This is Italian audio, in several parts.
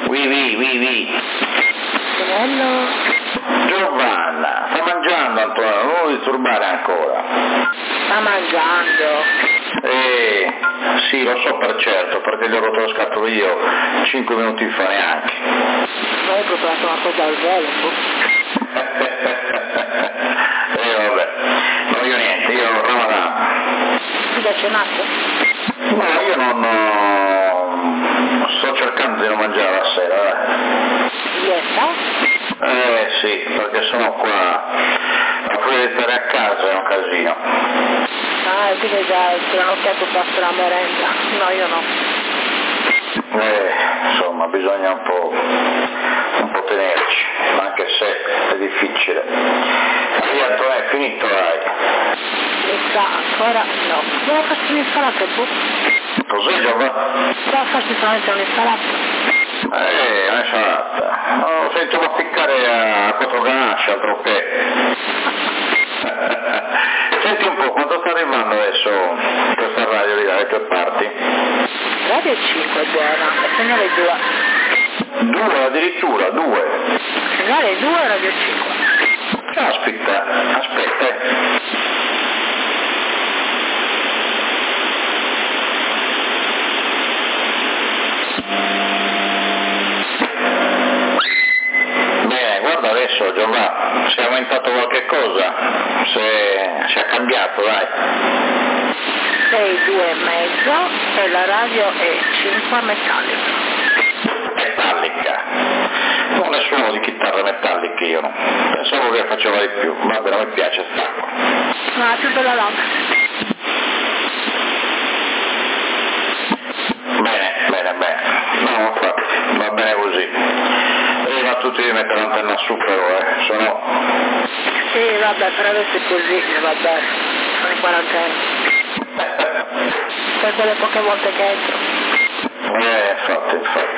Oui. Bello. Giovanna, sta mangiando Antonio, non lo disturbare ancora. Sta mangiando. Sì, lo so per certo, perché gli ho rotto lo scatolo io 5 minuti fa neanche. Ma hai preparato una cosa al volo, Vabbè, non io niente, io Ramadan. Ti già cenato? No, io non sto cercando di non mangiare la sera, Dieta? Sì, perché sono qua, a fuori di stare a casa è un casino. Ah, quindi già ti hanno chiesto fatto la merenda. No, io no. Insomma, bisogna un po' tenerci, anche se è difficile. Antonio, è finito, dai. Mi sa ancora no. Devo farci un'insalata, Cos'è, Giovanni? Devo farci solamente un'insalata. Un'insalata. Lo sento masticare a quattro ganasce, altro che. Senti un po', quanto sta arrivando adesso questa radio lì dalle tue parti? Radio 5 è buona, e segnale 2. 2 addirittura, 2. Segnale 2 Radio 5. Aspetta. Bene, guarda adesso Giovanni, se è aumentato qualche cosa, se è cambiato, dai. 6, 2 e mezzo e la radio è 5 metallica. Non ne suono di chitarre metalliche io, no. Pensavo che faceva di più, ma non mi piace stacco. No, è più bella l'altra. Bene. No, infatti, va bene così. Ma tutti di mettere l'antenna su però, se no. Sì, vabbè, per adesso è così, vabbè, sono in quarantena. Per quelle poche volte che entro. Infatti.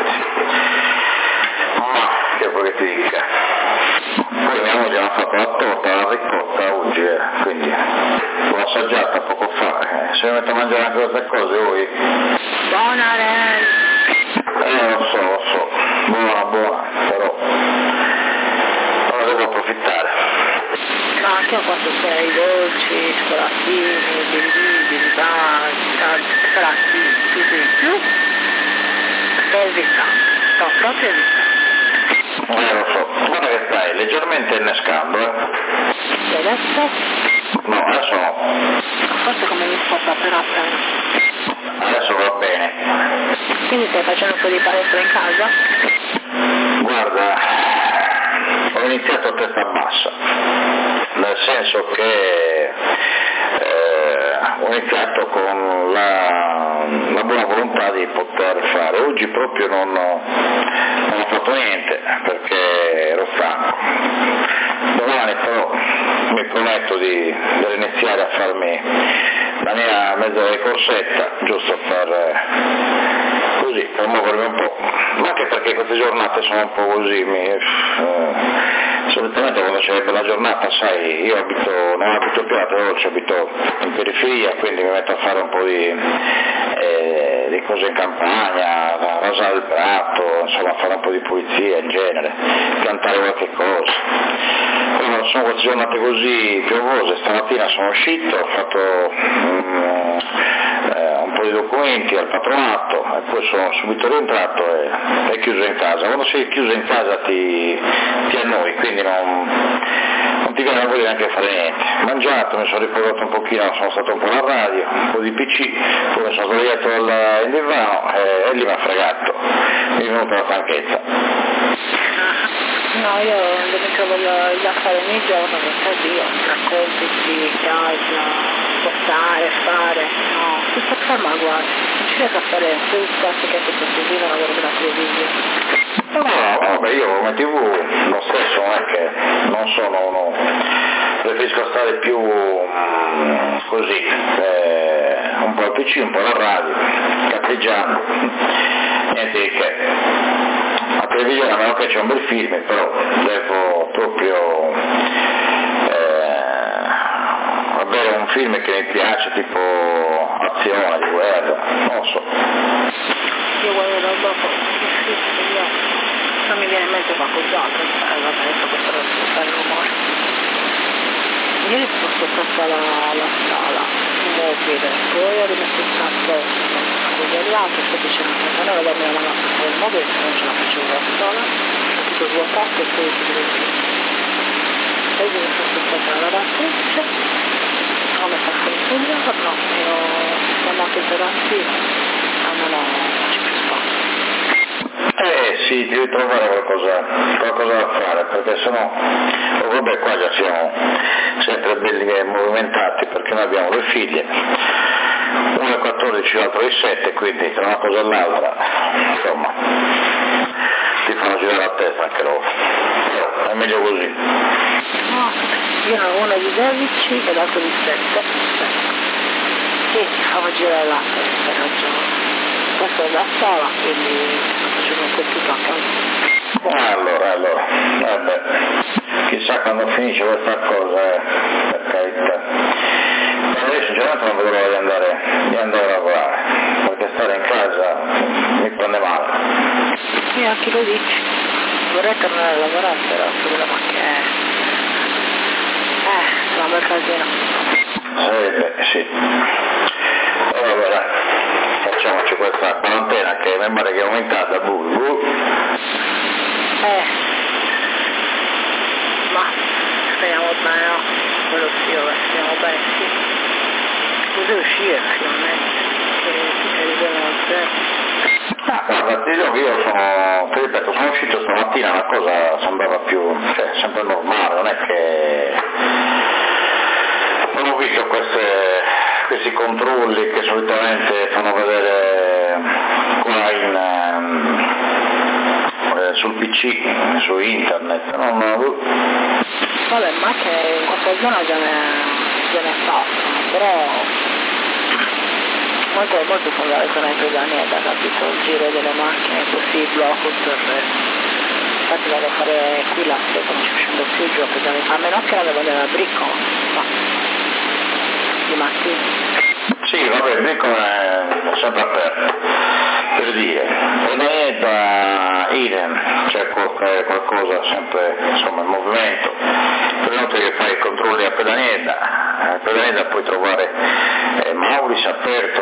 Ma che vuoi che ti dica? Poi mia moglie mi ha fatto la torta, la ricotta oggi, quindi l'ho assaggiata poco fa. Se mi metto a mangiare anche queste cose voi. Buona Ren! Lo so. Buona, però ora devo approfittare. No, anche io quando sei dolci, chocolatini, biribiri, chocolatini, tutto di più. Evitando, sto proprio evitando. Lo so, guarda che stai leggermente innescando, E adesso? No, adesso no. Forse come mi sposta però appena. Adesso va bene. Quindi stai facendo un po' di palestra in casa? Guarda, ho iniziato a testa bassa, nel senso che ho iniziato con la buona volontà di poter fare. Oggi proprio non ho fatto niente perché ero stanco. Domani però mi prometto di iniziare a farmi la mia mezza di corsetta, giusto per muovermi un po', ma anche perché queste giornate sono un po' così, solitamente quando c'è bella giornata, sai, io non abito più a Teolce, abito in periferia, quindi mi metto a fare un po' di cose in campagna, rasare il prato, insomma fare un po' di pulizia in genere, piantare qualche cosa. Quando sono queste giornate così piovose, stamattina sono uscito, ho fatto un po' di documenti al patronato e poi sono subito rientrato e chiuso in casa. Quando sei chiuso in casa ti annoi, quindi non ti viene voglia neanche fare niente. Mangiato, mi sono riposato un pochino, sono stato un po' alla radio, un po' di PC, poi mi sono sdraiato in divano e lì mi ha fregato, mi è venuta la stanchezza. No, io non mi trovo da fare ogni giorno perché io raccontati, casa, portare, fare, no, tutto ferma guarda, non ci riesco a fare tutto, anche che tutto così non avevo la televisione. No, vabbè, io come TV lo stesso, non è che non sono uno, preferisco stare più così, un po' al PC, un po' alla radio, cappeggiando, niente di che. La televisione, a meno che c'è un bel film, però devo proprio avere un film che mi piace, tipo azione, di guerra, non so. Io guardo roba difficile, Non mi viene in mente qualcos'altro, vabbè, adesso questo era ascoltare il rumore. Ieri sono ascoltata la scala mobile, poi ho rimesso il cazzo così là, che sto dicendo che non era darmi la mano a passare il mobile, se non ce la facevo da sola, ho tutto svuotato e poi si deve dire. Poi mi sono ascoltata la lavatrice, ho messo a fare il giorno e ho chiamato il ragazzino, ma non c'è più spazio. Sì, devi trovare qualcosa da fare, perché sennò, vabbè, qua già siamo sempre belli e movimentati, perché noi abbiamo due figlie, uno è 14, l'altro è 7, quindi tra una cosa e l'altra, insomma, ti fanno girare la testa anche loro, però è meglio così. No, io ne ho uno di 12 e l'altro di 7, e mi fanno girare la testa, hai ragione. Questo è da sola, quindi sto facendo un po' tutto a casa. Allora, chissà quando finisce questa cosa, per carità. Ma io sinceramente non vedo l'ora di andare a lavorare, perché stare in casa mi prende male. E anche lo dici, vorrei tornare a lavorare, però il problema è una bel casino. Sì. Allora, facciamoci questa quarantena che mi pare che è aumentata, Ma speriamo bene, no? Quello sì, speriamo bene, sì. Potete uscire finalmente, che tutti arrivano al zero. Guarda, ti dico che io sono uscito stamattina, la cosa sembrava più, sempre normale, non è che non ho visto questi controlli che solitamente fanno vedere qua sul PC, su internet, Vabbè, ma che in questa zona già ne passano, però molto fondamentalmente da niente, capito? Il giro delle macchine così, il blocco, tutto il resto. Infatti vado a fare qui la sera, non ci uscendo più giù, a meno che non devo andare a Bricco, ma di mattina. Sì, vabbè, il Bricco è sempre aperto, per dire, e da idem, c'è qualcosa sempre, insomma, in movimento. Per inoltre che fai i controlli a Pedanieda puoi trovare Mauris aperto,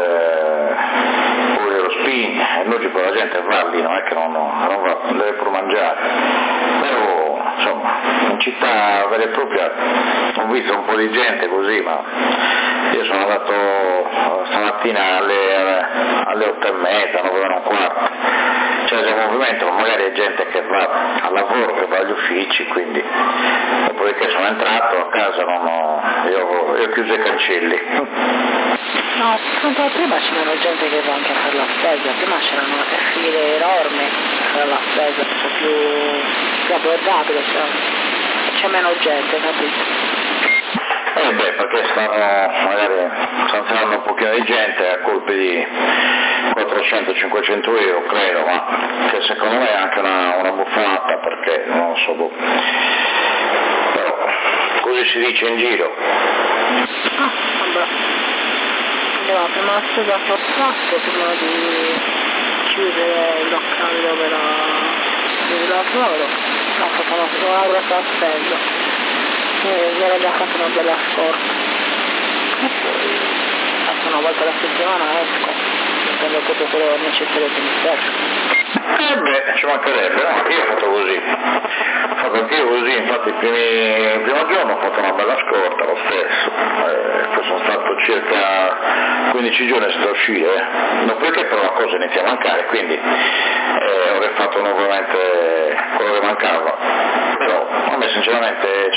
pure lo spin, è logico, la gente va lì, non è che non va, deve pure mangiare, però insomma in città vera e propria ho visto un po' di gente così, ma io sono andato stamattina alle 8:30, 9:15, c'è un movimento, magari è gente che va al lavoro, che va agli uffici, quindi dopodiché sono entrato a casa, io ho chiuso i cancelli. No, tanto prima c'erano gente che va anche a fare la spesa, prima c'erano file enormi a fare la spesa, più abbordabile, c'è meno gente, capito? Perché magari stanno tirando un pochino di gente a colpi di 400-500 euro, credo, ma che secondo me è anche una buffonata, perché non lo so, però così si dice in giro. Vabbè. Andiamo prima la spesa a fatto, prima di chiudere il locale dove lavoro, ho fatto una ora per la spesa. Mi era già fatto una bella scorta e poi faccio una volta alla settimana esco, mi prendo proprio quello necessario che mi serve. Ci mancherebbe, no? Io ho fatto così, infatti il primo giorno ho fatto una bella scorta lo stesso, poi sono stato circa 15 giorni senza uscire, dopodiché però la cosa inizia a mancare, quindi avrei fatto nuovamente quello che mancava, però a me sinceramente,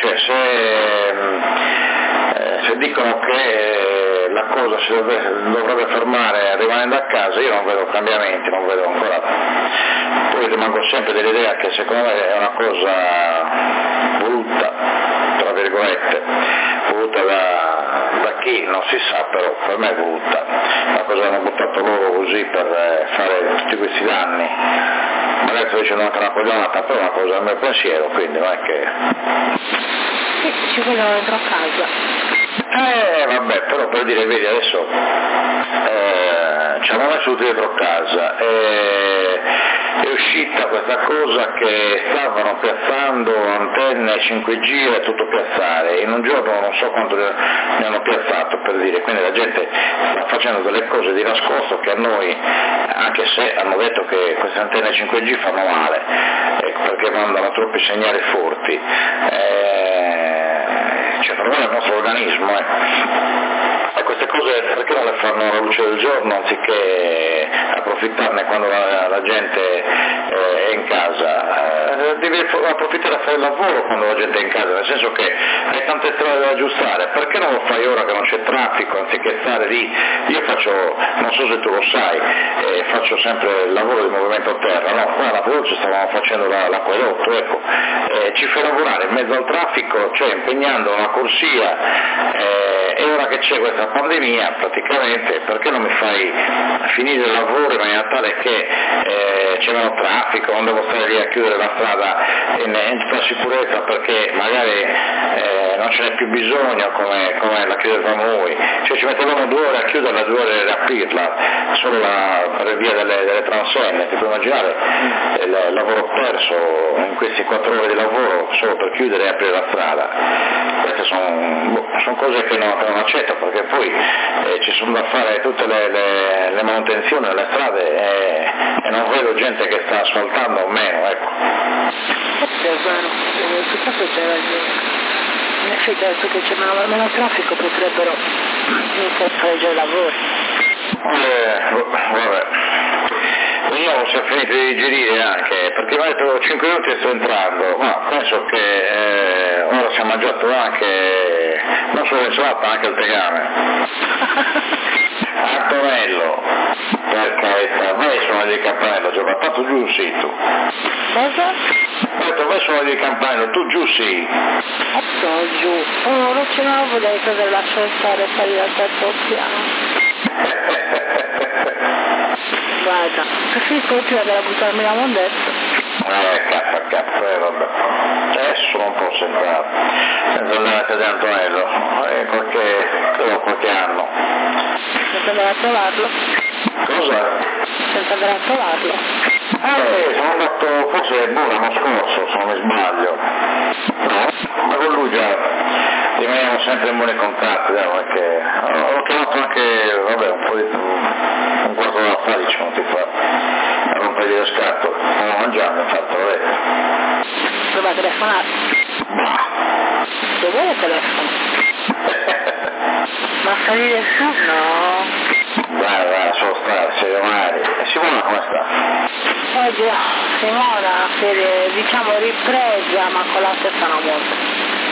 se dicono che la cosa si dovrebbe fermare rimanendo a casa, io non vedo cambiamenti, non vedo ancora, poi rimango sempre dell'idea che secondo me è una cosa voluta, tra virgolette, voluta da chi non si sa, però per me è voluta, una cosa che hanno buttato loro così per fare tutti questi danni, magari sto dicendo anche una coglionata, però è una cosa del mio pensiero, quindi non è che... Sì, ci vogliono dentro a casa. Vabbè, però per dire, vedi, adesso ci hanno messo tutti dentro casa, è uscita questa cosa che stavano piazzando antenne 5G e tutto piazzare, in un giorno non so quanto ne hanno piazzato, per dire, quindi la gente sta facendo delle cose di nascosto che a noi, anche se hanno detto che queste antenne 5G fanno male, perché mandano troppi segnali forti, cioè fanno male al nostro organismo, E queste cose perché non le fanno alla luce del giorno anziché approfittarne quando la gente è in casa? Devi approfittare a fare il lavoro quando la gente è in casa, nel senso che hai tante strade da aggiustare, perché non lo fai ora che non c'è traffico anziché stare lì? Io faccio, non so se tu lo sai, faccio sempre il lavoro di movimento a terra, no? Qua la veloce stavamo facendo l'acquedotto, ecco, ci fai lavorare in mezzo al traffico, cioè impegnando una corsia, e ora che c'è questa pandemia praticamente perché non mi fai finire il lavoro in maniera tale che c'è meno traffico, non devo stare lì a chiudere la strada in tutta sicurezza perché magari non ce n'è più bisogno come la chiudevamo noi, cioè ci mettevamo 2 ore a chiuderla, 2 ore a riaprirla, solo per via delle transenne, ti puoi immaginare il lavoro perso in questi 4 ore di lavoro solo per chiudere e aprire la strada. Queste sono cose che non accetto, perché poi ci sono da fare tutte le manutenzioni delle strade e non vedo gente che sta asfaltando o meno, ecco. È vero, su questo c'è ragione. In effetti adesso che c'è meno traffico potrebbero iniziare a fare già i lavori. Vabbè. Io non sono finito di digerire anche, perché mi ha detto 5 minuti e sto entrando, ma penso che ora si è mangiato anche, non solo l'insalata, anche il tegame. Antonello, per carità, vai suona di campanello, ci ho fatto giù sì tu. Cosa? Ho detto vai suona di campanello, tu giù sì. Sto giù, non ce la volevo che lascio stare e salire al terzo piano. Guarda, preferisco prima che buttarmi la mondezza. Vabbè. Adesso non posso entrare, senza andare di Antonello, qualche anno. Senza andare a trovarlo? Cosa? Senza andare a trovarlo? Sono andato forse l'anno scorso, se non mi sbaglio. No? Ma con lui già rimaniamo sempre in buoni contatti, perché ho chiamato anche, un po' di un quarto d'ora fa, 10 minuti fa, a rompere lo scatto, stavo mangiando, infatti l'ho detto. Prova a telefonare? Bah. Se vuoi telefono. Ma salire su? No. Vai, solo stare, sei domani. E Simona come sta? Oggi Simona, diciamo ripresa, ma con la testa non molto.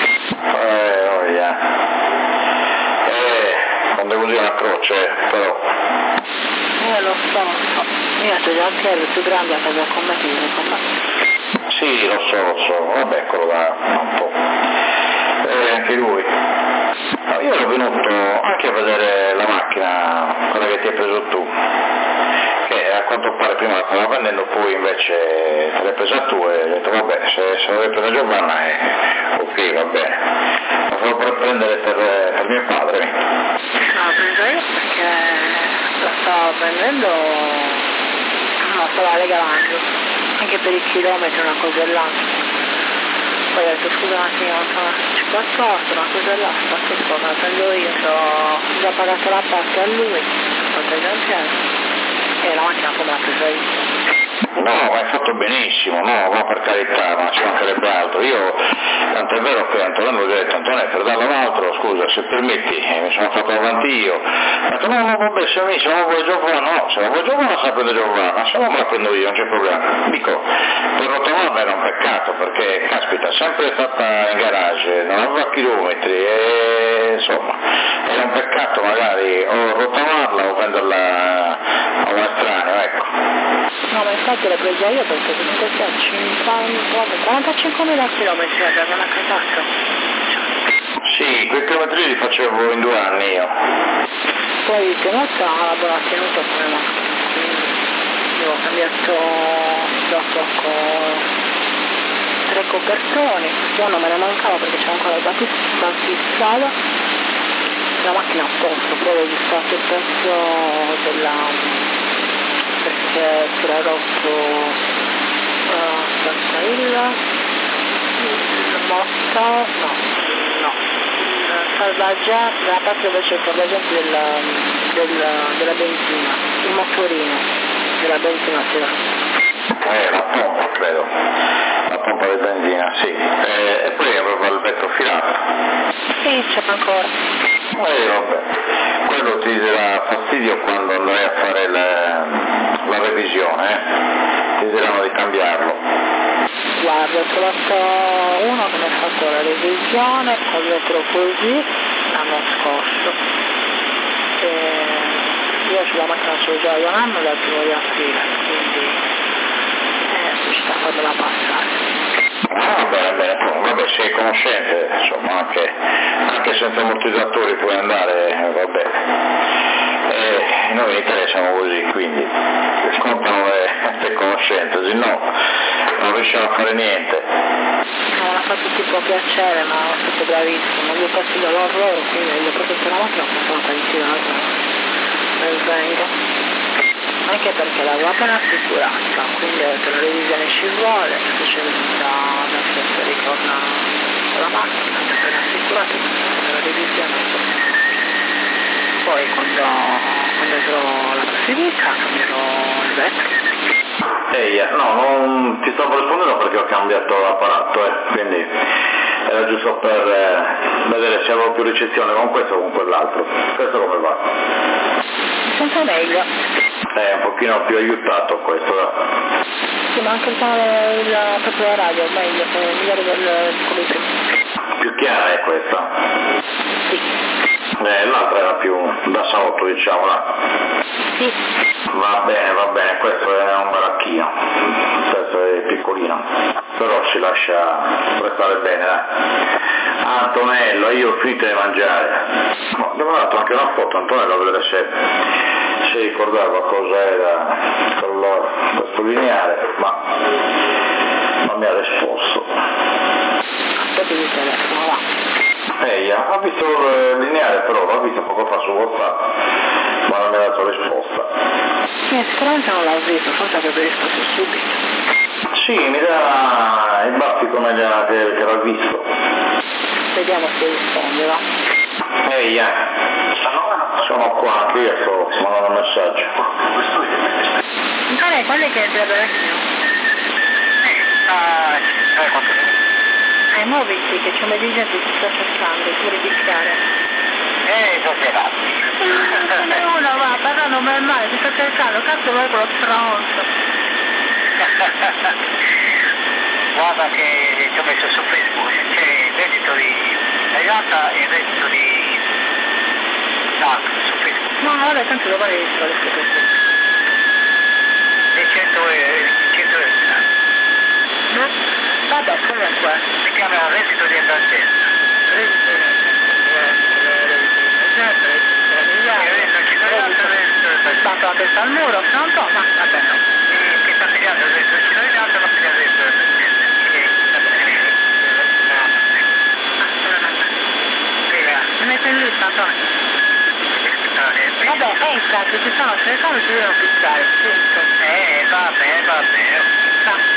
Non devo dire una croce, però. Lo so. Io ho già il piede più grande a casa con me che viene con me. Sì, lo so, vabbè, quello da un po'. Anche lui. No, io ero venuto anche a vedere la macchina, quella che ti hai preso tu, che a quanto pare prima la stava vendendo, poi invece te l'hai presa tu e ho detto vabbè, se l'hai presa Giovanna ok, va bene. La stavo per prendere per mio padre. No, l'ho presa io perché la stavo prendendo, la stava regalando, anche per i chilometri, una cosa e l'altra. Poi ho detto scusa un attimo, ci posso una cosa e l'altra, che sto, me la prendo io, ho già pagato la parte a lui, ho preso il piede, e la macchina come l'ha presa io. No, ma hai fatto benissimo, no, ma per carità, ma ci mancherebbe altro. Io, tanto è vero che Antonello gli ho detto, Antonello, per darlo un altro, scusa, se permetti, mi sono fatto avanti io. Ho detto, no, vabbè, se non vuoi Giovanna, no, se non vuoi Giovanna, sa prendere Giovanna, se no me la prendo io, non c'è problema. Dico, per rottamarla era un peccato, perché, caspita, sempre stata in garage, non aveva chilometri, e insomma, era un peccato magari o rottamarla o venderla a un estraneo, ecco. No, ma infatti l'ho presa io perché comunque sia 45.000 chilometri da una casacca. Sì, quei chilometri li facevo in 2 anni io. Poi tenuta ha la buona tenuta come macchina, quindi io ho cambiato dopo con 3 copertoni, uno me ne mancava perché c'era ancora il battistrada, la macchina a posto, poi ho registrato il pezzo perché si era rotto moto, no, salvagente, nella parte dove c'è il salvagente della benzina, il motorino della benzina si va. La pompa credo, la pompa di benzina, sì, e poi aveva il vetro filato. Sì, c'è ancora. Vabbè, quello ti darà fastidio quando andrai a fare la revisione, ti diranno di cambiarlo. Guarda, ho trovato uno che mi ha fatto la revisione col vetro così l'anno scorso. Io sulla macchina c'ho già da un anno dal 1 di aprile, quindi ci sta a farmela passare. Bene, vabbè, sei conoscente, insomma, anche senza ammortizzatori puoi andare, vabbè. Noi in Italia siamo così, quindi contano le conoscenze, se no non riusciamo a fare niente. Non ha fatto tipo piacere, ma è stato bravissimo, gli ho passato dall'orrore, quindi gli ho protetto la macchina, ho fatto ritirato nel vengo. Anche perché l'avevo appena assicurata, quindi ho detto la revisione ci vuole, se c'è da assessore con la macchina, ho appena assicurata, la revisione. Poi quando avrò la possibilità cambierò il vetro. No, non ti stavo rispondendo perché ho cambiato l'apparato, quindi era giusto per vedere se avevo più ricezione con questo o con quell'altro. Questo come va? Mi sento meglio. È un pochino più aiutato questo. Sì, ma anche proprio la radio, meglio, migliore del come prima. Più chiara è questa? Sì. L'altra era più da salotto, diciamo, là. Sì. Va bene, questo è un baracchino, questo è piccolino, però si lascia prestare bene, Antonello, io ho finito di mangiare. Abbiamo dato anche una foto, Antonello, a vedere se ricordava cosa era questo lineare, ma non mi ha risposto. Aspetta di telefono, va. Ha visto il lineare, però l'ha visto poco fa su WhatsApp, ma non mi ha dato risposta. Sicuramente non l'ho visto, forse avrebbe risposto subito. Sì, mi dà il baffico che l'ha visto. Vediamo se risponde, va. Sono qua, anche io sto mandando un messaggio. Quando è che è il vecchio? Muoviti che c'è un dirigente che ti sta cercando, tu registrare. Esagerato. Uno va, parlando male, ti sta cercando, cazzo vuoi quello stronzo. Guarda che ti ho messo su Facebook, c'è il reddito di Toyota e il reddito di DAC su Facebook. No, vabbè, tanto lo vale visto le foto. E 100 euro. No? Vabbè, comunque. Si chiama reddito di emergenza. Reddito di Batto la testa al muro, pronto? Ma vabbè no. Che sta pigliando il reddito di cittadinanza, non piglia il reddito di emergenza. Mi metto in lista, Antonio. Vabbè, entra, che ci sono telecamere che devono picchiare, sento. Va bene.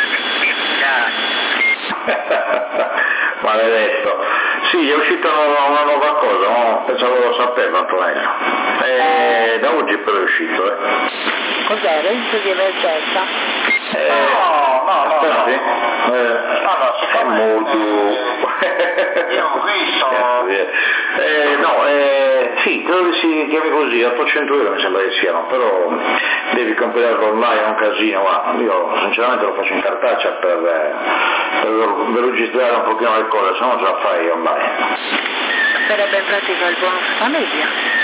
Maledetto. Sì, è uscita una nuova cosa, no? Pensavo lo sapevo, Antonello. Da oggi però è uscito, Cos'è? Reddito di emergenza? No. Aspetti? È molto... Io ho visto... sì, credo che si chiami così, 800 euro mi sembra che siano, però devi comprarlo online, è un casino, ma io sinceramente lo faccio in cartacea per velocizzare un pochino le cose, se no ce la fai online. Sarebbe in pratica il bonus famiglia?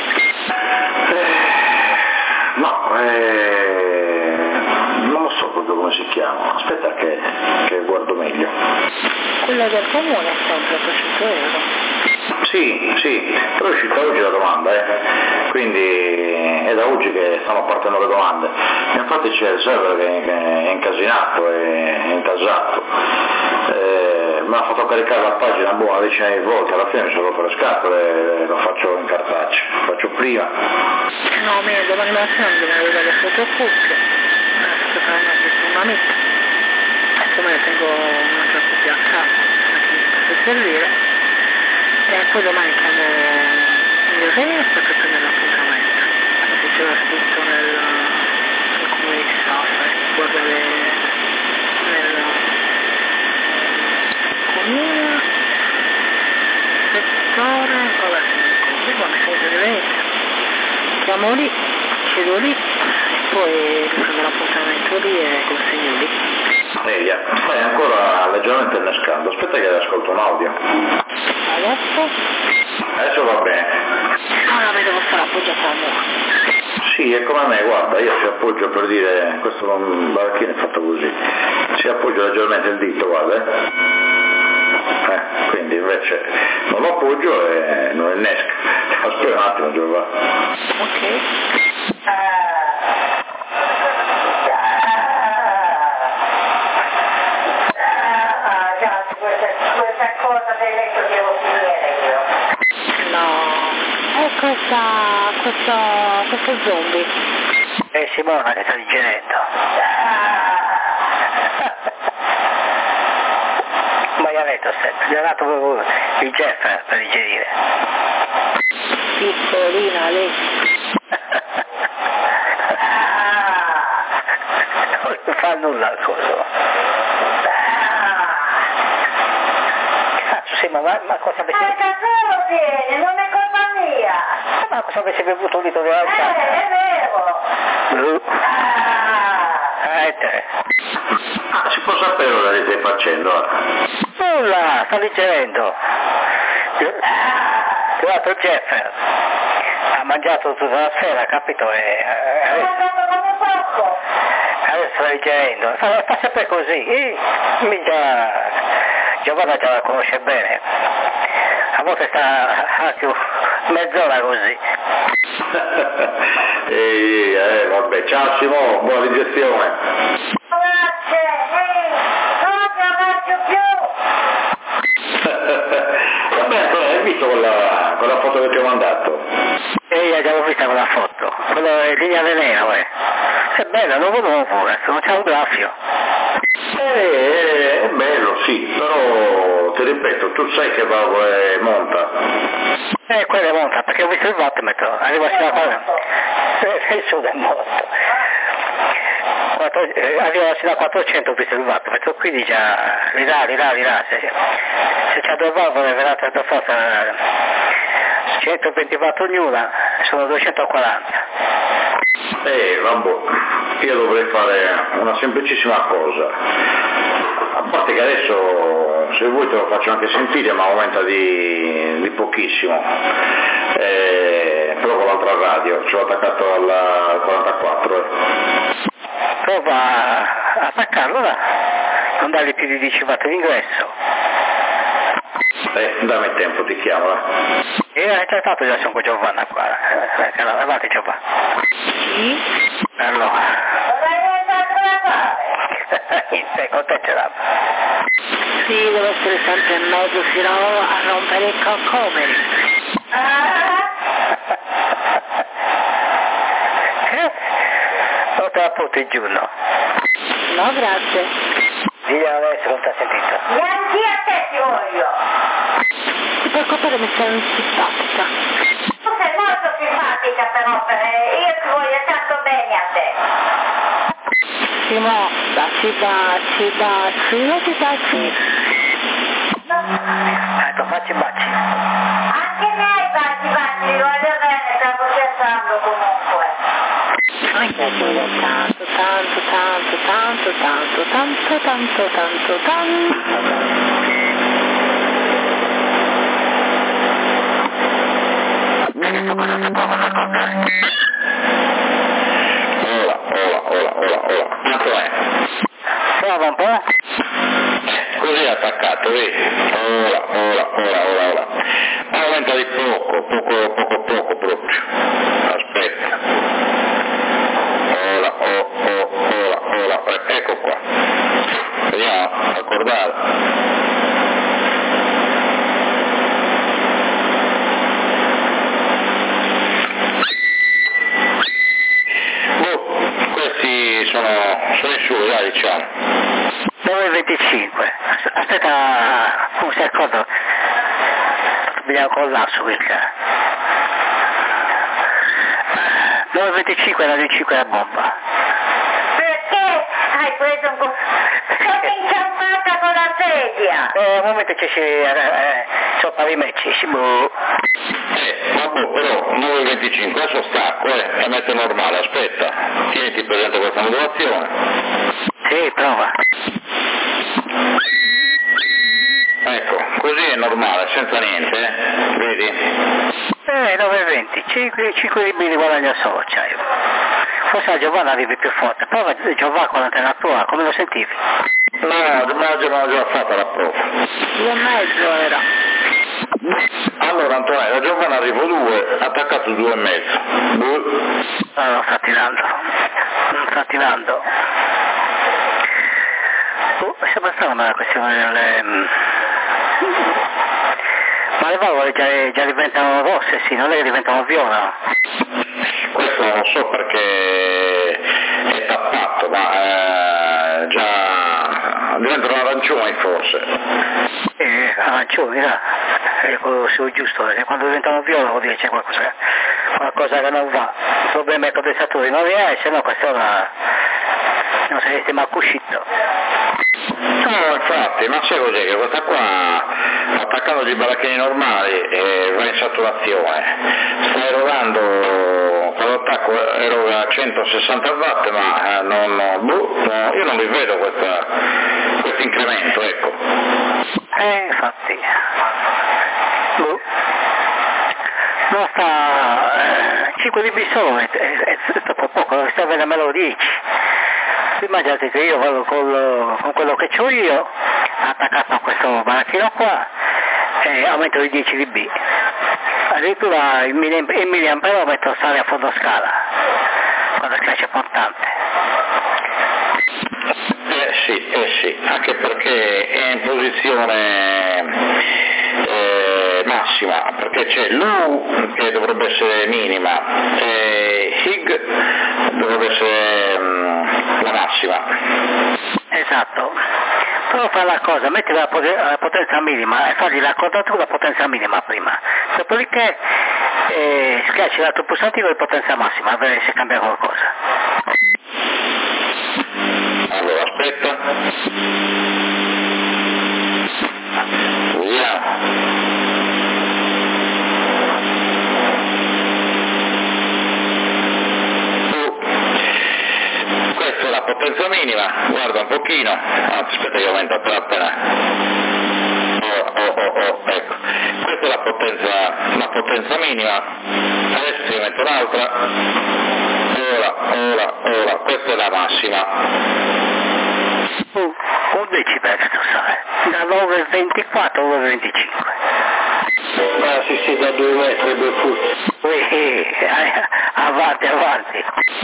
Non lo so proprio come si chiama, aspetta che guardo meglio. Quello del comune è sempre 800 euro. Sì, però è uscita oggi la domanda, quindi è da oggi che stanno partendo le domande. Infatti c'è il server che è incasinato, è intasato, mi ha fatto caricare la pagina una decina di volte, alla fine mi sono rotto le scatole, lo faccio in cartaceo, lo faccio prima. No, domani mattina mi devo arrivare le fotocopie, sto parlando con un'amica, adesso me ne tengo un'altra copia a casa, servire. E poi domani chiamo il ragazzo per prendere l'appuntamento. Se c'era scritto nel comune di Sassari, guardare nel comune, settore, vabbè, così quando siamo di Venezia. Chiamo lì, chiedo lì, e poi prendo l'appuntamento lì e consegno lì. Media, stai ancora leggermente innescando, aspetta che ascolto un audio. Adesso? Adesso va bene. Ora mi devo stare appoggiata al muro. Sì, è come me, guarda, io ci appoggio per dire, questo non Baracchini è fatto così, ci appoggio leggermente il dito, guarda, quindi invece non lo appoggio e non innesca. Aspetta un attimo, Giovanni. Ok. Questa cosa del letto devo finire io. No, è questo zombie. Simona che sta digerendo. Ma gli ha detto sempre, gli ha dato il Jeff per digerire. Piccolina lì. Non fa nulla al coso. Sì, ma cosa avesse... Ma solo tieni, non è colpa mia. Ma cosa avesse bevuto un litro di acqua? È vero. Te. Si può sapere cosa che stai facendo? Nulla, sta digerendo. Tra l'altro Jeff ha mangiato tutta la sera, capito? Ho mangiato come poco. Adesso sta digerendo. Fa sempre così. Giovanna già la conosce bene. A volte sta anche mezz'ora così. Vabbè, ciao Simone, buona digestione. Grazie, non ti abbraccio più. Vabbè, hai visto quella foto che ti ho mandato? L'abbiamo vista quella foto, quella è linea veleno, È bella, non nuovo adesso, non c'è un graffio. È bello, sì, però ti ripeto, tu sai che monta. Quella è monta, perché ho visto il wattmetro, arriva fino a qua. Il suo è morto. Arriva fino a 400 ho visto il wattmetro, quindi già di là. Se c'è due valvole verrà per forza 120 watt ognuna, sono 240. Vabbè, io dovrei fare una semplicissima cosa. A parte che adesso, se vuoi te lo faccio anche sentire, ma aumenta di pochissimo. Però con l'altra radio, ci ho attaccato al 44. Prova a attaccarlo là, non dargli più di 10 watt d'ingresso. Dammi tempo, ti chiamo. Hai trattato già con Giovanna qua. Avanti Giovanna. Sì? Allora. Vorrei entrare a fare. Con te ce l'ha. Sì, deve essere sempre in mezzo, fino a rompere i coccomeri. Non te la porti giù, no? No, grazie. Diglielo adesso, non ti ha sentito. Neanche a te ti voglio. Ti preoccupare, mi sei simpatica. Tu sei molto simpatica però, io ti voglio tanto bene a te. Simo, baci, non ti baci. Ecco, facci baci. Anche i miei baci, li voglio bene, stavo scherzando comunque. Anche a te, tanto. Ora. Quanto è? Prova un po'. Così è attaccato, vedi? Ora. Aumenta di poco proprio. Aspetta. Ora. Ecco qua. Vediamo, accordare. Questi sono i suoi, dai, diciamo. 9,25. Aspetta, come si accorto? Abbiamo collasso quel cara. 9,25 era di 5 la bomba. Perché hai preso un po'? Sono inciampata con la sedia. Un momento c'è il pavimento, si boh. Vabbè, però 9,25, adesso stacco, la metto normale, aspetta, tieniti presente questa modulazione. Sì, prova. Ecco, così è normale, senza niente, vedi? 9,20, 5 libri di guadagno solo c'hai. Forse a Giovanna arrivi più forte, prova Giovanna con l'antenna tua, come lo sentivi? No, l'ho già fatta la prova. 2,5 era. Allora Antonella, Giovanna arrivo 2, attaccato 2,5. No, non sta tirando. Sembra strana la questione delle... Ma le valvole già diventano rosse, sì, non è che diventano viola. Questo non so perché è tappato, ma già diventano arancioni forse. Arancioni, là. È quello giusto, perché quando diventano viola vuol dire c'è qualcosa che non va. Il problema è che i condensatori non riesce, se no quest'ora non sareste mai uscito. No, infatti, ma sai cos'è che questa qua, attaccando dei baracchini normali, va in saturazione, sta erogando, per l'attacco eroga 160 watt, ma io non vi vedo questo incremento, ecco. Infatti, non sta, 5 dB solo è troppo poco, sta venendo 10. Immaginate che io vado con quello che ho io, attaccato a questo baracchino qua, e aumento di 10 dB. Addirittura il milliampere lo metto sale a fondo scala, quando cresce portante. Sì, anche perché è in posizione massima, perché c'è l'U che dovrebbe essere minima e HIG dovrebbe essere la massima. Esatto. Però fa la cosa, metti la potenza minima e fagli la quadratura potenza minima prima, dopodiché schiacci l'altro pulsantino di potenza massima a vedere se cambia qualcosa. Allora aspetta, vediamo. Questa è la potenza minima, guarda un pochino, aspetta che aumenta appena. Ecco, questa è la potenza minima, adesso si mette l'altra, ora, questa è la massima. Un decibello, sai, da 9,24 a 9,25. Sì, da 2 metri per fusto. Avanti.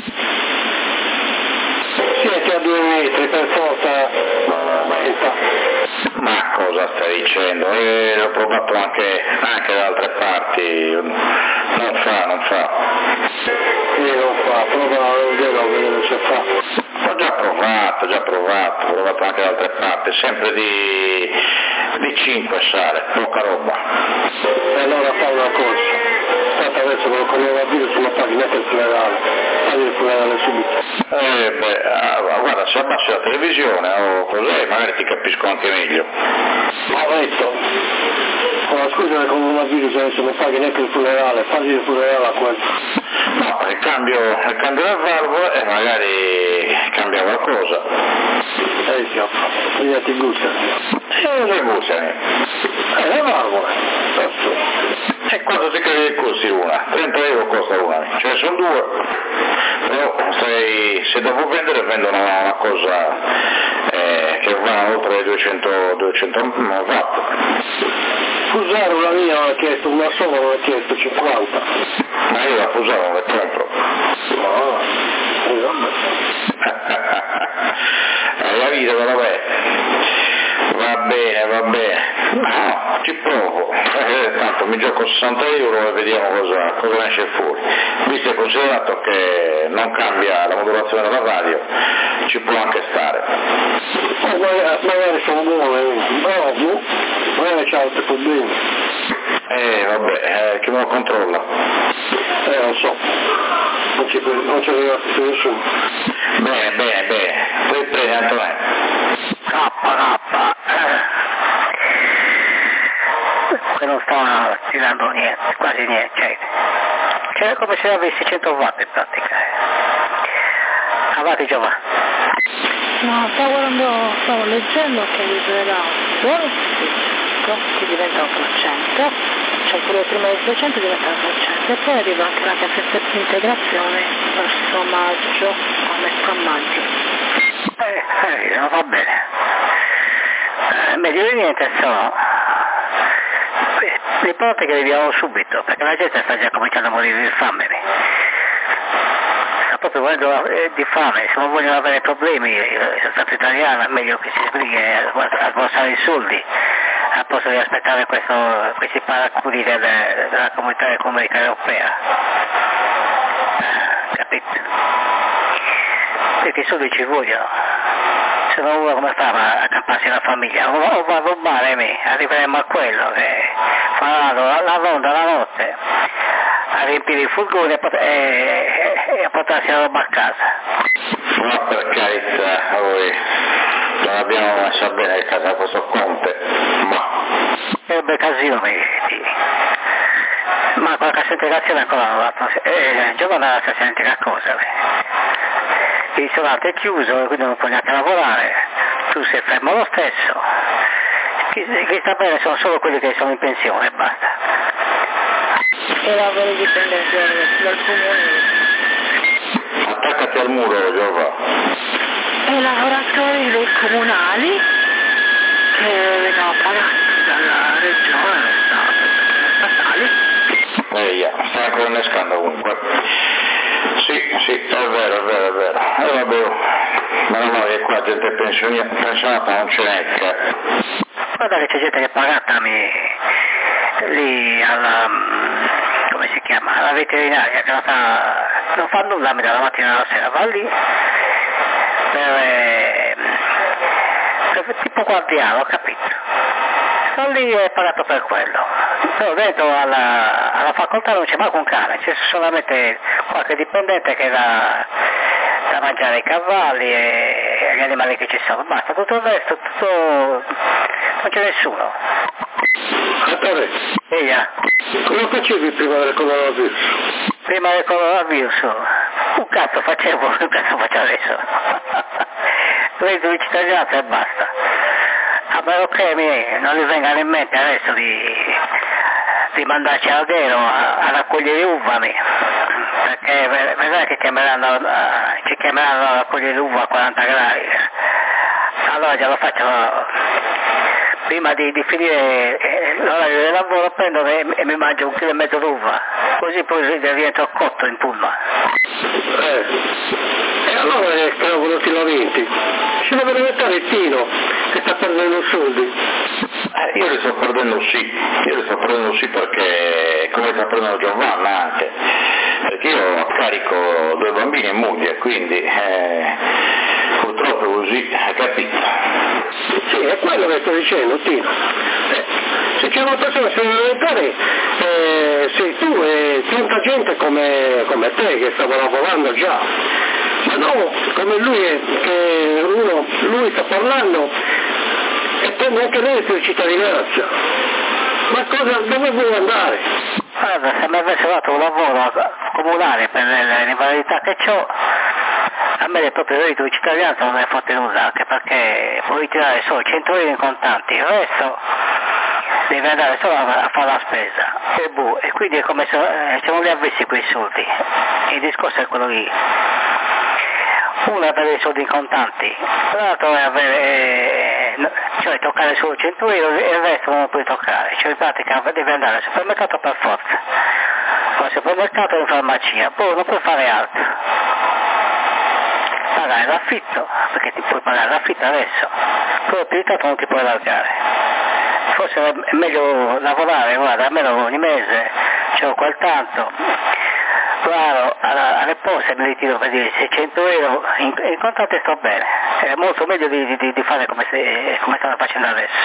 Siete a 2 metri, per forza aumenta. Ma cosa stai dicendo? L'ho provato anche da altre parti, non fa. Non fa, prova a vedere se fa. Ho già provato anche da altre parti, sempre di 5 sale, poca roba. E allora fa una cosa, aspetta adesso con il coronavirus non fai neanche il funerale, fai il funerale subito. Guarda, se abbassi la televisione o cos'è, magari ti capisco anche meglio. Ma detto, scusa il coronavirus adesso non fai neanche il funerale, fai il funerale a quello. No, il cambio le valvole e magari cambia qualcosa. Prima ti gustano. Le gustano. Le valvole. E quanto ti credi che costi una? 30 euro costa una, ce ne sono 2. Però se dopo vendono una cosa che va oltre i 200 watt. Fusaro la mia non ha chiesto una sola, non ha chiesto 50. Ma io la Fusaro non la compro. No, la vita vabbè. Va bene. No, ci provo. Tanto mi gioco 60 euro e vediamo cosa esce fuori. Visto e considerato che non cambia la modulazione della radio, ci può anche stare. magari sono buone, però magari c'ha altri problemi. Vabbè, chi me lo controlla? Lo so, non c'è arrivato più nessuno. Bene, poi prendi Antonio. Che non sta tirando niente, quasi niente, cioè come se avessi 100 watt in pratica. Avanti Giovanni. No, stavo leggendo che misurerà solo che diventa 800, cioè quello prima del 200 diventa 800 e poi arriva anche la cassetta di integrazione verso maggio, a metà maggio. Non va bene. Meglio di niente sono. L'ipotesi che viviamo subito, perché la gente sta già cominciando a morire di fame. Sta proprio morendo di fame, se non vogliono avere problemi, lo Stato italiano è meglio che si sbrighi a sborsare i soldi, al posto di aspettare questi paraculi della comunità economica europea. Capito? Perché i soldi ci vogliono. Se no uno come fa a camparsi la famiglia? O va a rubare me, arriveremo a quello che faranno la ronda la notte a riempire i furgoni e a portarsi la roba a casa. Ma per carità, noi non abbiamo messo bene il caso a questo Conte, ma... È un bel casino, ma con la cassa integrazione ancora non l'ha Giovanna la cassa integra cosa? Il ristorante è chiuso, quindi non puoi neanche lavorare, tu sei fermo lo stesso. Chi sta bene sono solo quelli che sono in pensione e basta. E lavori dipendenti dal comune. Attaccati al muro, Giova. E i lavoratori dei comunali che vengono pagati dalla regione, dallo Stato, statali. Stai ancora innescando comunque. Sì, è vero. Vabbè, ma no, che qua gente pensionata non ce n'è che... Guarda che c'è gente che paga lì alla, come si chiama, alla veterinaria, che non fa nulla dalla mattina alla sera, va lì per tipo guardiano, capito? Sto lì e pagato per quello. Però dentro alla facoltà non c'è mai un cane, c'è solamente qualche dipendente che dà da mangiare ai cavalli e agli animali che ci sono, basta, tutto il resto, non c'è nessuno. Attore, come facevi prima del coronavirus? Prima del coronavirus? Un cazzo facevo adesso. Reddito di cittadinanza e basta. A meno che non gli vengano in mente adesso di mandarci a Alghero a raccogliere uva, perché vedrai che ci chiameranno a raccogliere uva a 40 gradi. Allora già lo faccio prima di finire l'orario del lavoro, prendo e mi mangio 1,5 kg d'uva, così poi rientro cotto in pullman. E allora cavolo ti lamenti? Ci deve diventare il Tino che sta perdendo soldi. Io li sto perdendo sì perché come sta prendendo Giovanna anche, perché io carico 2 bambini e moglie, quindi purtroppo così, hai capito? Sì, è quello che sto dicendo, Tino. Se c'è una persona che si deve diventare, sei tu e tanta gente come te che stava lavorando già, ma no come lui sta parlando e prende anche reddito di cittadinanza. Ma dove vuoi andare? Guarda, se mi avesse dato un lavoro comunale per le rivalità che ho, a me il proprio reddito di cittadinanza non è fatto nulla, anche perché puoi tirare solo 100 euro in contanti, il resto devi andare solo a fare la spesa e quindi è come se non li avessi quei soldi. Il discorso è quello lì. Uno è avere i soldi in contanti, l'altro è cioè toccare solo 100 euro e il resto non lo puoi toccare, cioè in pratica devi andare al supermercato per forza, al supermercato e in farmacia, poi non puoi fare altro. Pagare l'affitto, perché ti puoi pagare l'affitto adesso, poi il tanto non ti puoi allargare. Forse è meglio lavorare, guarda, almeno ogni mese c'ho quel tanto, guardo alle poste mi ritiro per dire 600 euro in contanti sto bene, è molto meglio di fare come stanno facendo adesso.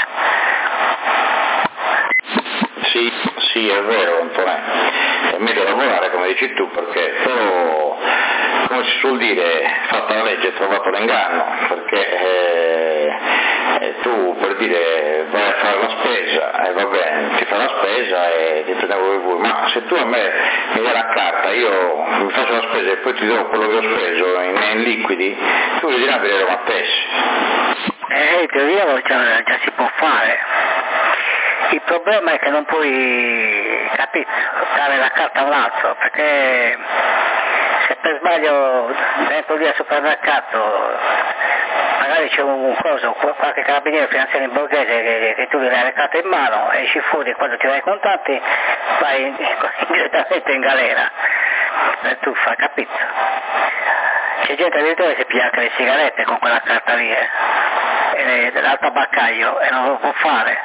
Sì, è vero, Antonello, è meglio lavorare come dici tu, perché però, come si suol dire, fatta la legge è trovato l'inganno, perché tu per dire vai a fare la spesa e va bene, ti fa la spesa e ti prendevo voi, ma se tu a me mi dai la carta, io mi faccio la spesa e poi ti do quello che ho speso in liquidi, tu devi dire vedere a te. In teoria già si può fare. Il problema è che non puoi, capito, dare la carta a un altro, perché se per sbaglio dentro lì al supermercato magari c'è un coso, qualche carabiniere finanziario in borghese che tu gli dai le carte in mano, esci fuori quando ti dai i contanti, vai direttamente in galera, per truffa, capito? C'è gente addirittura che si piglia anche le sigarette con quella carta lì, e dal tabaccaio, e non lo può fare.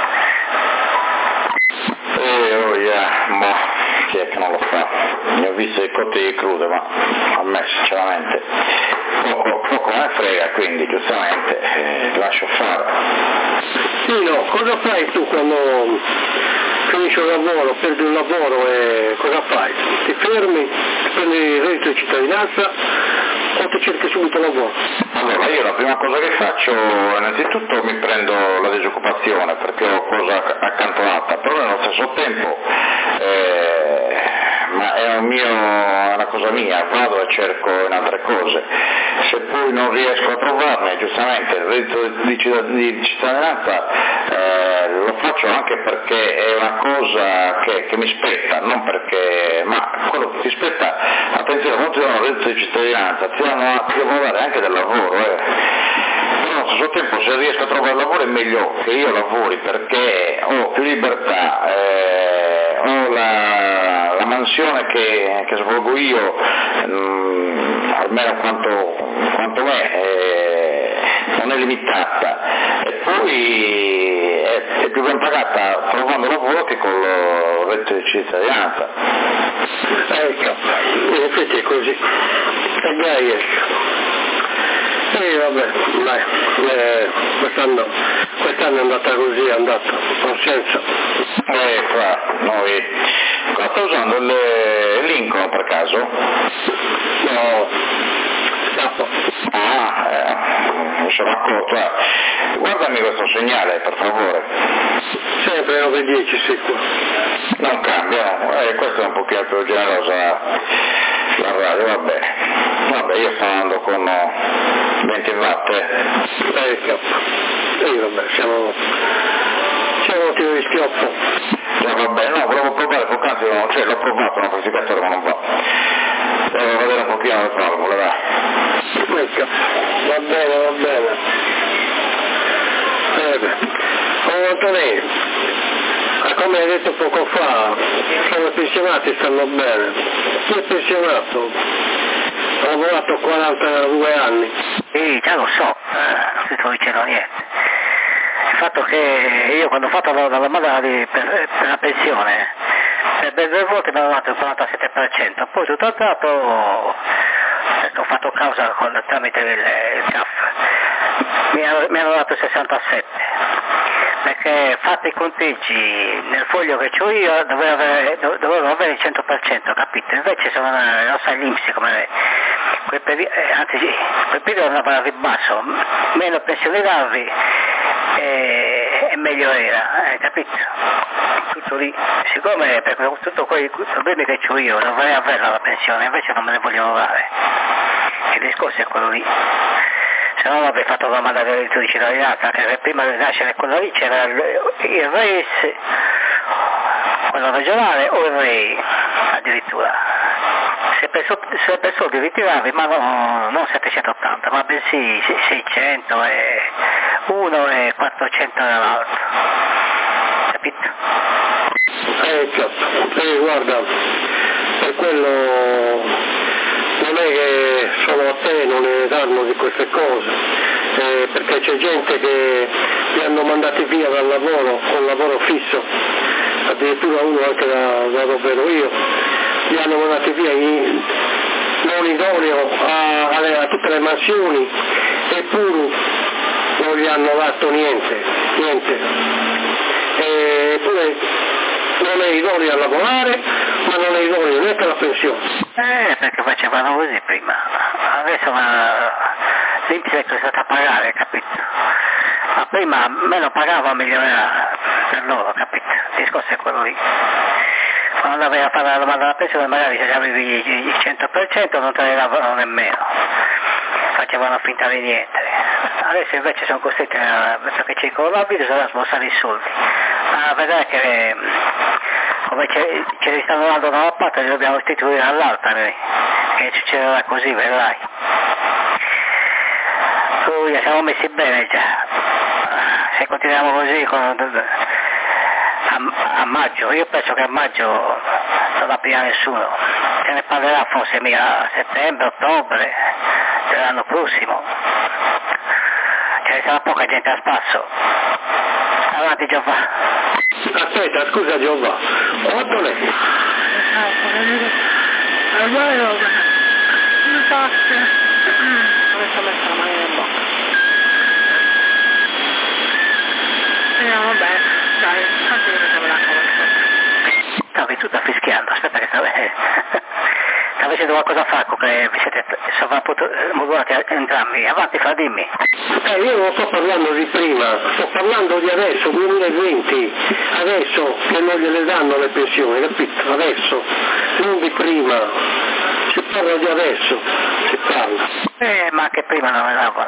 Ma chi è che non lo fa? Ne ho visto i cotti crude, ma a me sinceramente poco me ne frega, quindi giustamente lascio fare. Sì, no, cosa fai tu quando finisci un lavoro, perdi un lavoro e cosa fai? Ti fermi, ti prendi il reddito di cittadinanza o ti cerchi subito lavoro? Allora, io la prima cosa che faccio, innanzitutto mi prendo la disoccupazione perché ho cosa accantonata, però nello stesso tempo, ma è una cosa mia, vado e cerco in altre cose. Se poi non riesco a trovarne, giustamente il reddito di cittadinanza lo faccio anche perché è una cosa che mi spetta, non perché, ma quello che ti spetta, attenzione, quando ti danno il reddito di cittadinanza ti devono dare anche del lavoro, però allo stesso tempo se riesco a trovare lavoro è meglio che io lavori perché ho più libertà, ho la mansione che svolgo io, almeno quanto me, non è limitata, e poi è più ben pagata trovando lavoro che con il reddito di cittadinanza. In effetti è così. E dai, vabbè, dai, quest'anno è andata così, è andato, non senza. Noi sto usando il Lincoln per caso? No, scappo. Mi sono accorto. Guardami questo segnale, per favore. Sempre 910, sicuro. Non cambia, questa è un pochino più generosa la radio, vabbè, io sto andando con 20 watt. Vabbè, siamo tiro di schioppo. Vabbè, no, volevo provare poc'anzi, l'ho provato un amplificatore ma non va. Devo vedere un pochino le formule, va. Va bene. Antonio, come hai detto poco fa, sono pensionati, stanno bene. Chi è pensionato? Ha lavorato 42 anni. Sì, già lo so, non ti sto dicendo niente. Il fatto che io quando ho fatto la domanda per la pensione, per ben 2 volte mi hanno dato il 47%, poi tutto al dato ho fatto causa tramite il CAF, mi hanno dato il 67%, perché fatti i conteggi nel foglio che ho io dovevo avere il 100%, capito? Invece sono, non sai l'INPS come quel periodo andava a ribasso, meno pensionavi e meglio era, capito? Tutto lì, siccome per tutti quei problemi che ho io non vorrei avere la pensione, invece non me ne vogliono dare, il discorso è quello lì. Se no avrei fatto la domanda del reddito di cittadinanza, che prima di nascere quello lì c'era il RES, quello regionale o il REI addirittura. Se per soldi ritiravi, ma non 780, ma bensì 600 e 1 e 400 dall'altro, capito? Guarda, per quello non è che sono a te, non ne danno di queste cose, perché c'è gente che li hanno mandati via dal lavoro, con lavoro fisso, addirittura uno anche da dove ero io, li hanno mandati via non idoneo a tutte le mansioni, eppure non gli hanno dato niente. Eppure non è idoneo a lavorare, ma non è idoneo neanche alla pensione. Perché facevano così prima, adesso l'Inps è stata a pagare, capito? Ma prima meno pagava meglio era per loro, capito? Il discorso è quello lì. Quando andavi a fare la domanda della pensione magari se avevi il 100% non te ne davano nemmeno, facevano finta di niente. Adesso invece sono costretti, perché c'è il coronavirus, a sborsare i soldi. A vedere che come ce li stanno dando da una parte li dobbiamo istituire dall'altra, che succederà così, vedrai. Siamo messi bene già, se continuiamo così a maggio, io penso che a maggio non aprirà nessuno, se ne parlerà forse a settembre, ottobre dell'anno prossimo, ce ne sarà poca gente a spasso. Avanti Giovanni. Aspetta, scusa Giovanni, quanto è? Adesso ho messo la mano in bocca. Vabbè, dai, tanto io mettevo l'acqua per sotto. Stavi tutta fischiando, aspetta che stavi facendo qualcosa a Franco che vi siete sovrappotuti entrambi. Avanti, Fra, dimmi. Io non sto parlando di prima, sto parlando di adesso, 2020, adesso che non gliele danno le pensioni, capito? Adesso, non di prima, si parla di adesso, si parla. Ma anche prima non le davano.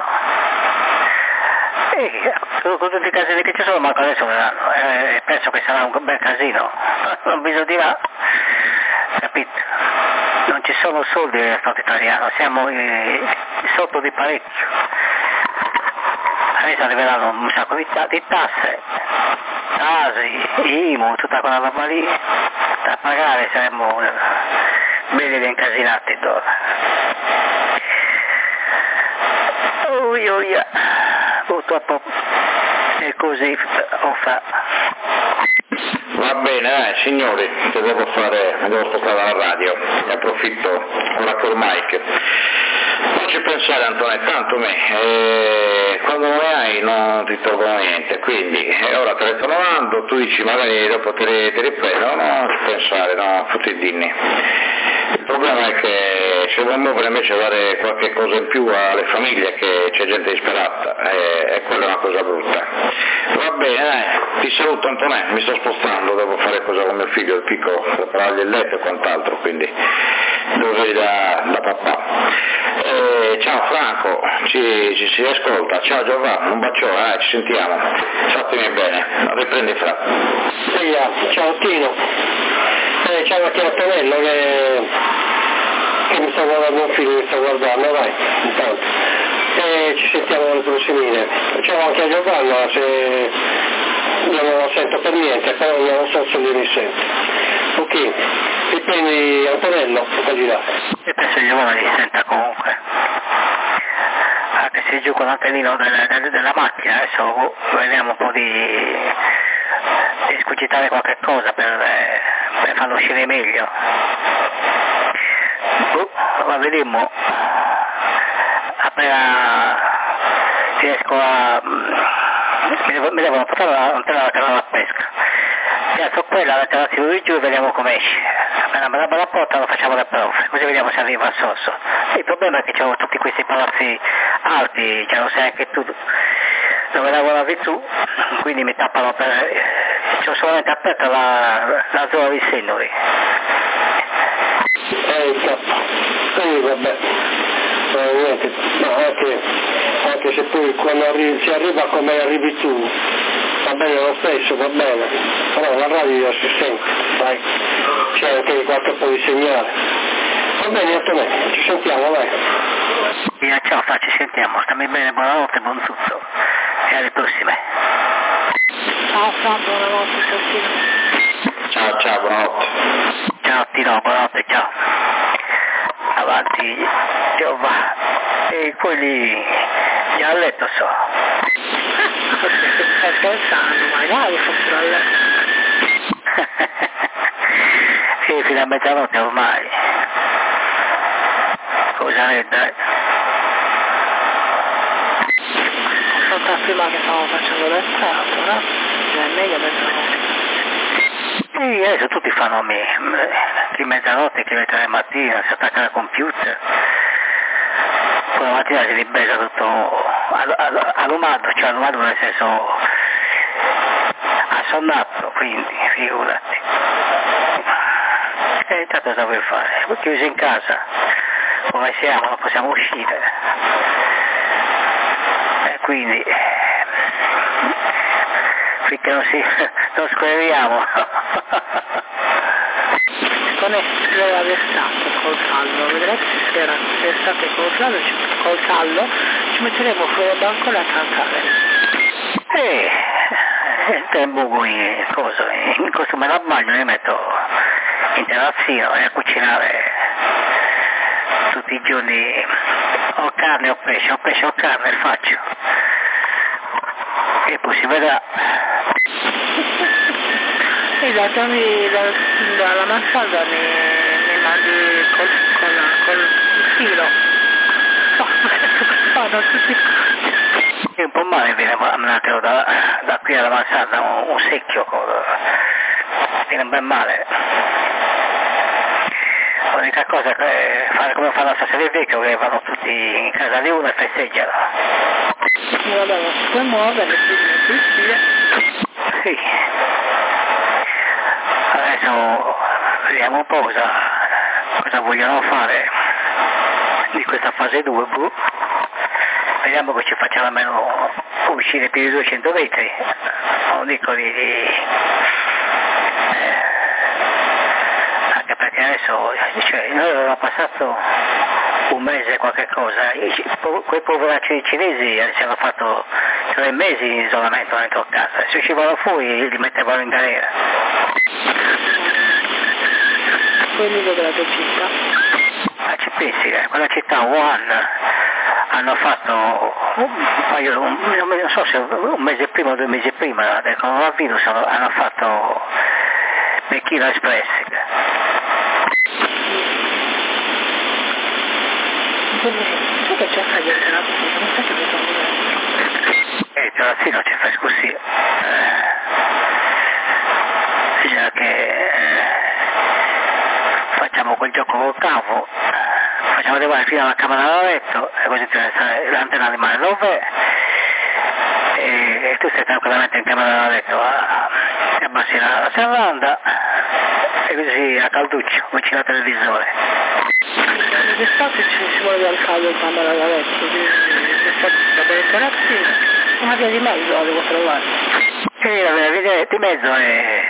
Con tutti i casini che ci sono, ma adesso le danno. Penso che sarà un bel casino, non bisogna dire, capito? Non ci sono soldi nello Stato italiano, siamo sotto di parecchio. Adesso arriveranno un sacco di tasse, ASI, IMU, tutta quella roba lì, da pagare, saremmo belli incasinati d'ora. Purtroppo è così, Va bene, signori, che mi devo spostare dalla radio, ne approfitto ora col mic. Facci pensare Antonetta, tanto quando non ne hai non ti tolgono niente, quindi ora te le sto lavando, tu dici magari dopo te riprendo, no, pensare, no, tutti i dinni. Il problema è che se vuoi muovere invece a dare qualche cosa in più alle famiglie, che c'è gente disperata, e quella è una cosa brutta. Va bene, ti saluto Antonè, mi sto spostando, devo fare cosa con mio figlio, il piccolo, preparargli il letto e quant'altro, quindi devo venire da papà. Ciao Franco, ci si ascolta, ciao Giovanni, un bacione, ci sentiamo, statemi bene, riprendi Fra. Ciao Tino, ciao anche Antonello che mi sta guardando un film, mi sta guardando, vai, intanto. Ci sentiamo alle prossime. Ciao anche a Giovanna, se io non lo sento per niente, però io non so se lui mi sente. Ok, riprendi Antonello, di là. E penso che Giovanna li senta comunque. Anche se giù con l'antennino della macchina, adesso vediamo un po' di scugitare qualche cosa per farlo uscire meglio. Ma vedremo. Appena riesco mi devono portare la canale a pesca, piazzo quella, la tiro di giù e vediamo come esce. Appena me la porta lo facciamo da prove, così vediamo se arriva al sorso. Il problema è che c'ho tutti questi palazzi alti, lo sai anche tu, dove lavoravi tu, quindi mi tappano c'ho solamente aperta la zona di Sennori. Sì, vabbè. Niente, no, anche se poi quando si arriva come arrivi tu, va bene lo stesso, va bene, però la radio si sente, dai, c'è anche qualche po' di segnale. Va bene Antonello, ci sentiamo, vai. Via, ciao, ci sentiamo, stammi bene, buonanotte, buon tutto, e alle prossime. Ciao Fra, buonanotte, ciao Tino. Ciao, buonanotte. Ciao Tino, buonanotte, ciao. Avanti, Giovanni, e quelli già a letto so. Stai scherzando, magari fossero a letto. Sì, fino a mezzanotte ormai. Cosa ne dai? saltare prima che stavamo facendo l'estratto, no? Cioè è meglio mezzanotte. E adesso tutti fanno di mezzanotte, che alle 3 del mattino, si attacca al computer, poi la mattina si ribesa tutto all'umato, cioè all'umato nel senso assonnato, quindi figurati. E intanto cosa vuoi fare? Poi chiusi in casa, come siamo, non possiamo uscire. E quindi finché non squeriamo. Con essere versato col fallo, vedrete se era versate col fallo, ci metteremo fuori al bancone a cantare. Il tempo in costume da bagno mi metto in terrazzino e a cucinare tutti i giorni o carne o pesce o carne faccio. E poi si vedrà. E dalla mansarda mi mandi col filo. No, fanno tutti. È un po' male viene da qui alla mansarda un secchio, viene ben male. L'unica cosa è fare come fanno stasera il vecchio, che vanno tutti in casa di uno e festeggiano. Vabbè, non si può muovere, quindi è difficile. Sì. Adesso vediamo un po' cosa vogliono fare di questa fase 2, vediamo che ci facciamo almeno uscire più di 200 metri, non dico anche perché adesso cioè, noi avevamo passato un mese e qualche cosa, quei poveracci cinesi ci hanno fatto 3 mesi in isolamento dentro a casa, se uscivano fuori li mettevano in galera. Quelli della città? Ma ci pensi, quella città Wuhan hanno fatto non so se un mese prima o 2 mesi prima del coronavirus hanno fatto Pechino Express. Sai che c'è fagli il terrazzino, non sai che mi sono dentro. Il terrazzino ci fa scusi. Bisogna che facciamo quel gioco col cavo, facciamo arrivare fino alla camera da letto e così ti resta l'antenna di mare dove e tu stai tranquillamente in camera da letto e abbassi la serranda e così a calduccio vicino al televisore. D'estate ci vuole al caldo in camera da letto, d'estate sta bene il terrazzino, una via di mezzo la devo trovare. Sì, la via di mezzo è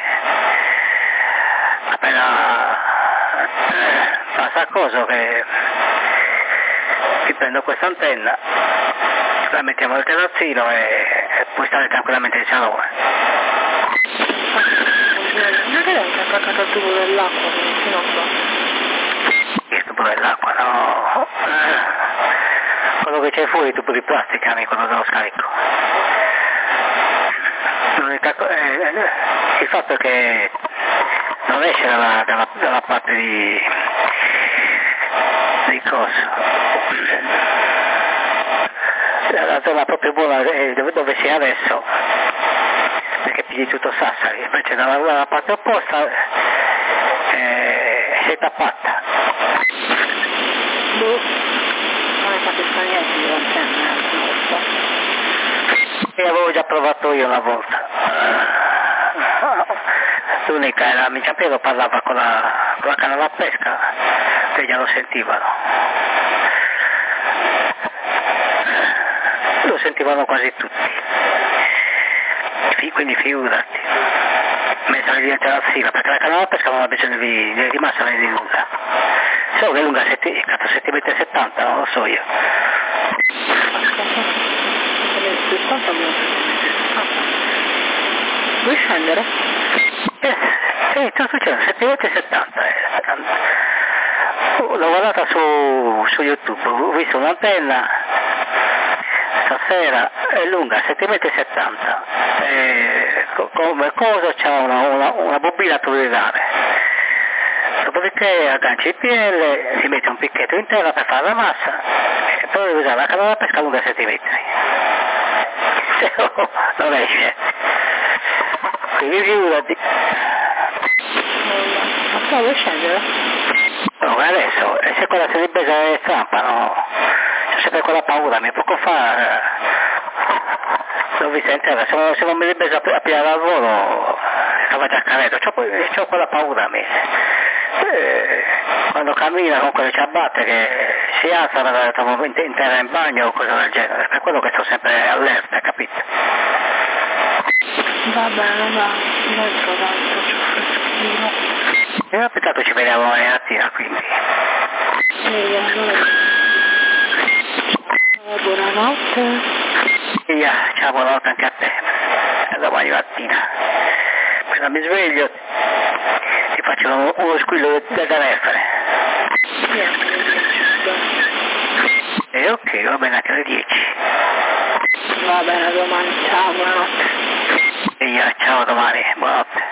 appena passa cosa che ti prendo questa antenna, la mettiamo nel terrazzino e puoi stare tranquillamente in salone. Magari anche attaccato al tubo dell'acqua, non so. Il tubo dell'acqua, no. Quello che c'è fuori, il tubo di plastica, quello dello scarico. Il fatto è che non esce dalla parte di coso. La zona proprio buona è dove sei adesso, perché pigli tutto Sassari, invece dalla parte opposta sei tappata. Non hai capito niente di l'antenna, E avevo già provato io una volta. L'unica era, mi sapevo, parlava con la canna da pesca, che già lo sentivano. Lo sentivano quasi tutti. Quindi figurati. Messa lì in terrazzino, perché la canna da pesca non ha bisogno di massa né di nulla. Solo che è lunga 7,70 m, non lo so io. Vuoi scendere? Sì, sto succedendo, 7,70 m. L'ho guardata su YouTube, ho visto un'antenna stasera, è lunga 7,70 m. Come cosa c'è una bobina turbinare. Dopodiché agganci il PL, si mette un picchetto in terra per fare la massa e poi usare la canna da pesca lunga 7 metri. non esce. Quindi figurati. Ma poi vuoi scendere? No, adesso, se quella si ripresa è zampa, no? C'è sempre quella paura, mi poco fa... L'ho vista intera, se non mi ripresa a pigliare al volo, stava già canetto, c'ho quella paura a me. Quando cammina con quelle ciabatte che si alzano in terra in bagno o cose del genere, per quello che sto sempre allerta, capito? Va bene, va, non trovato, c'ho freschino. Mi ha pensato ci vediamo domani mattina, quindi. Buonanotte. Ciao, buonanotte anche a te. A domani mattina. Appena mi sveglio ti faccio uno squillo da telefone. Ok, va bene anche alle 10. Va bene, domani, ciao, buonanotte. Ciao, domani, buonanotte.